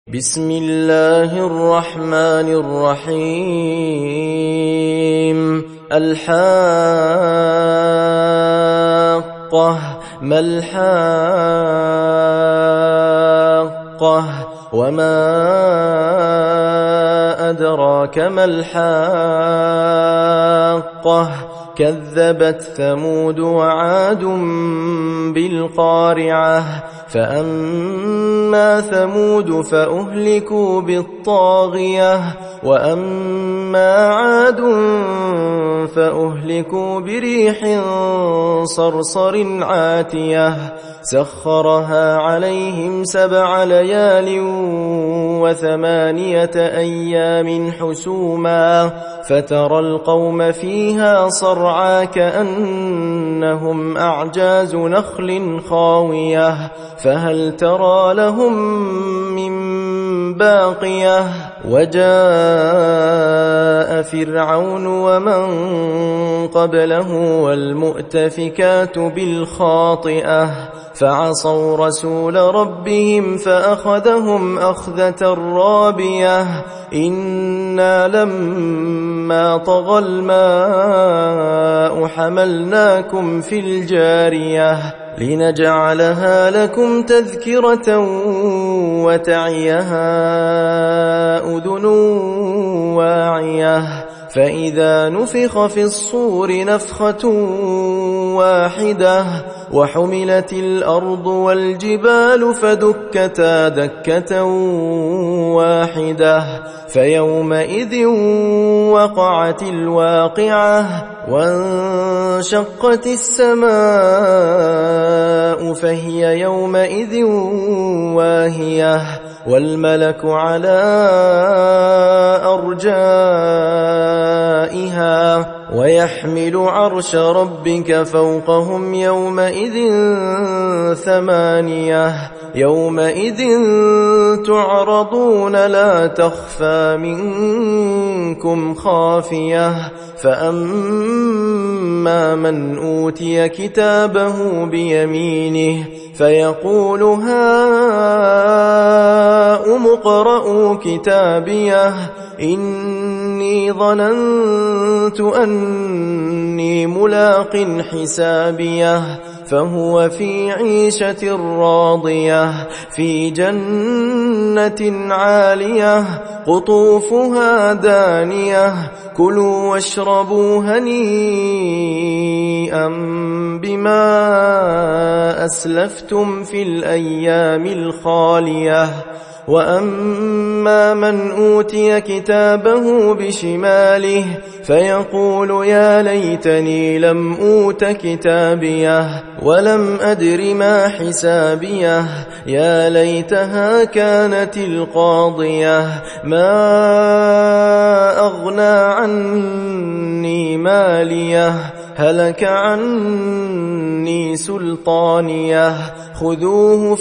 بسم الله الرحمن الرحيم الحاقة ما الحاقة وما أدراك ما الحاقة كذبت ثمود وعاد بالقارعة فأما ثمود فأهلكوا بالطاغية وأما عاد فأهلكوا بريح صرصر عاتية سخرها عليهم 7 ليال و8 أيام حسوما فترى القوم فيها صرعى كأنهم أعجاز نخل خاوية فهل ترى لهم من باقية وجاء فرعون ومن قبله والمؤتفكات بالخاطئة فعصوا رسول ربهم فأخذهم أخذة رابية إنا لما طغى الماء حملناكم في الجارية لنجعلها لكم تذكرة وتعيها أذن واعية فإذا نفخ في الصور نفخة واحدة وحملت الأرض والجبال فدكتا دكة واحدة فيومئذ وقعت الواقعة وانشقت السماء فهي يومئذ واهية والملك على أرجائها ويحمل عرش ربك فوقهم يومئذ 8 يومئذ تعرضون لا تخفى منكم خافية فأما من أوتي كتابه بيمينه فيقول هاؤم اقرءوا كتابيه إني ظننت أني ملاق حسابيه فهو في عيشة راضية في جنة عالية قطوفها دانية كلوا واشربوا هنيئا بما أسلفتم في الأيام الخالية وأما من أوتي كتابه بشماله فيقول يا ليتني لم أوت كتابيه ولم أدر ما حسابيه يا ليتها كانت القاضية ما أغنى عني ماليه هلك عني سلطانيه خذوه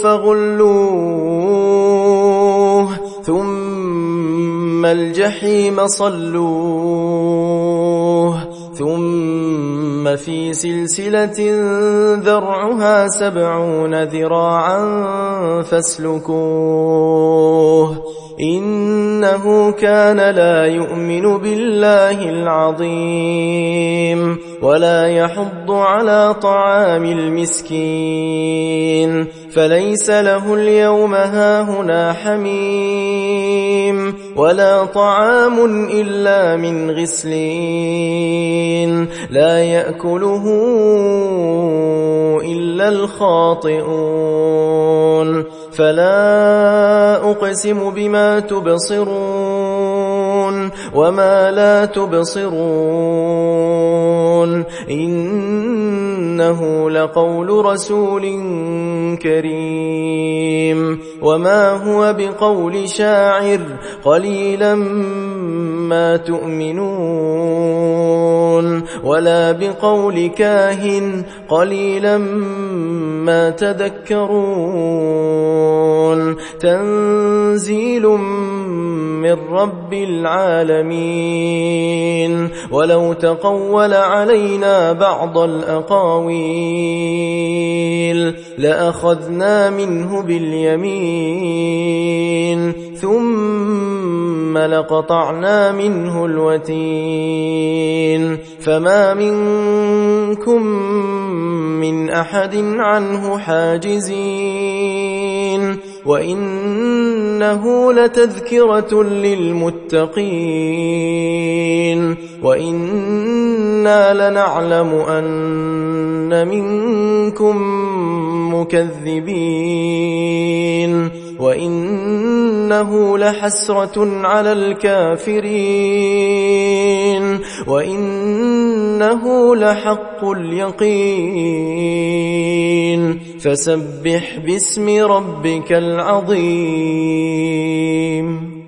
فغلوه ثم الجحيم صلوه ثم في سلسلة ذرعها 70 ذراعا فاسلكوه إنه كان لا يؤمن بالله العظيم ولا يحض على طعام المسكين فليس له اليوم هاهنا حميم ولا طعام إلا من غسلين لا يأكله إلا الخاطئون فلا أقسم بما تبصرون وما لا تبصرون إنه لقول رسول كريم وما هو بقول شاعر قليلا ما تؤمنون ولا بقول كاهن قليلا ما تذكرون تنزيل من رب العالمين. ولو تقول علينا بعض الأقاويل لأخذنا منه باليمين ثم لقطعنا منه الوتين. فما منكم من أحد عنه حاجزين. وإنه لتذكرة للمتقين وإنا لنعلم أن منكم مكذبين وإنه لحسرة على الكافرين وإنه لحق اليقين. فسبح باسم ربك العظيم.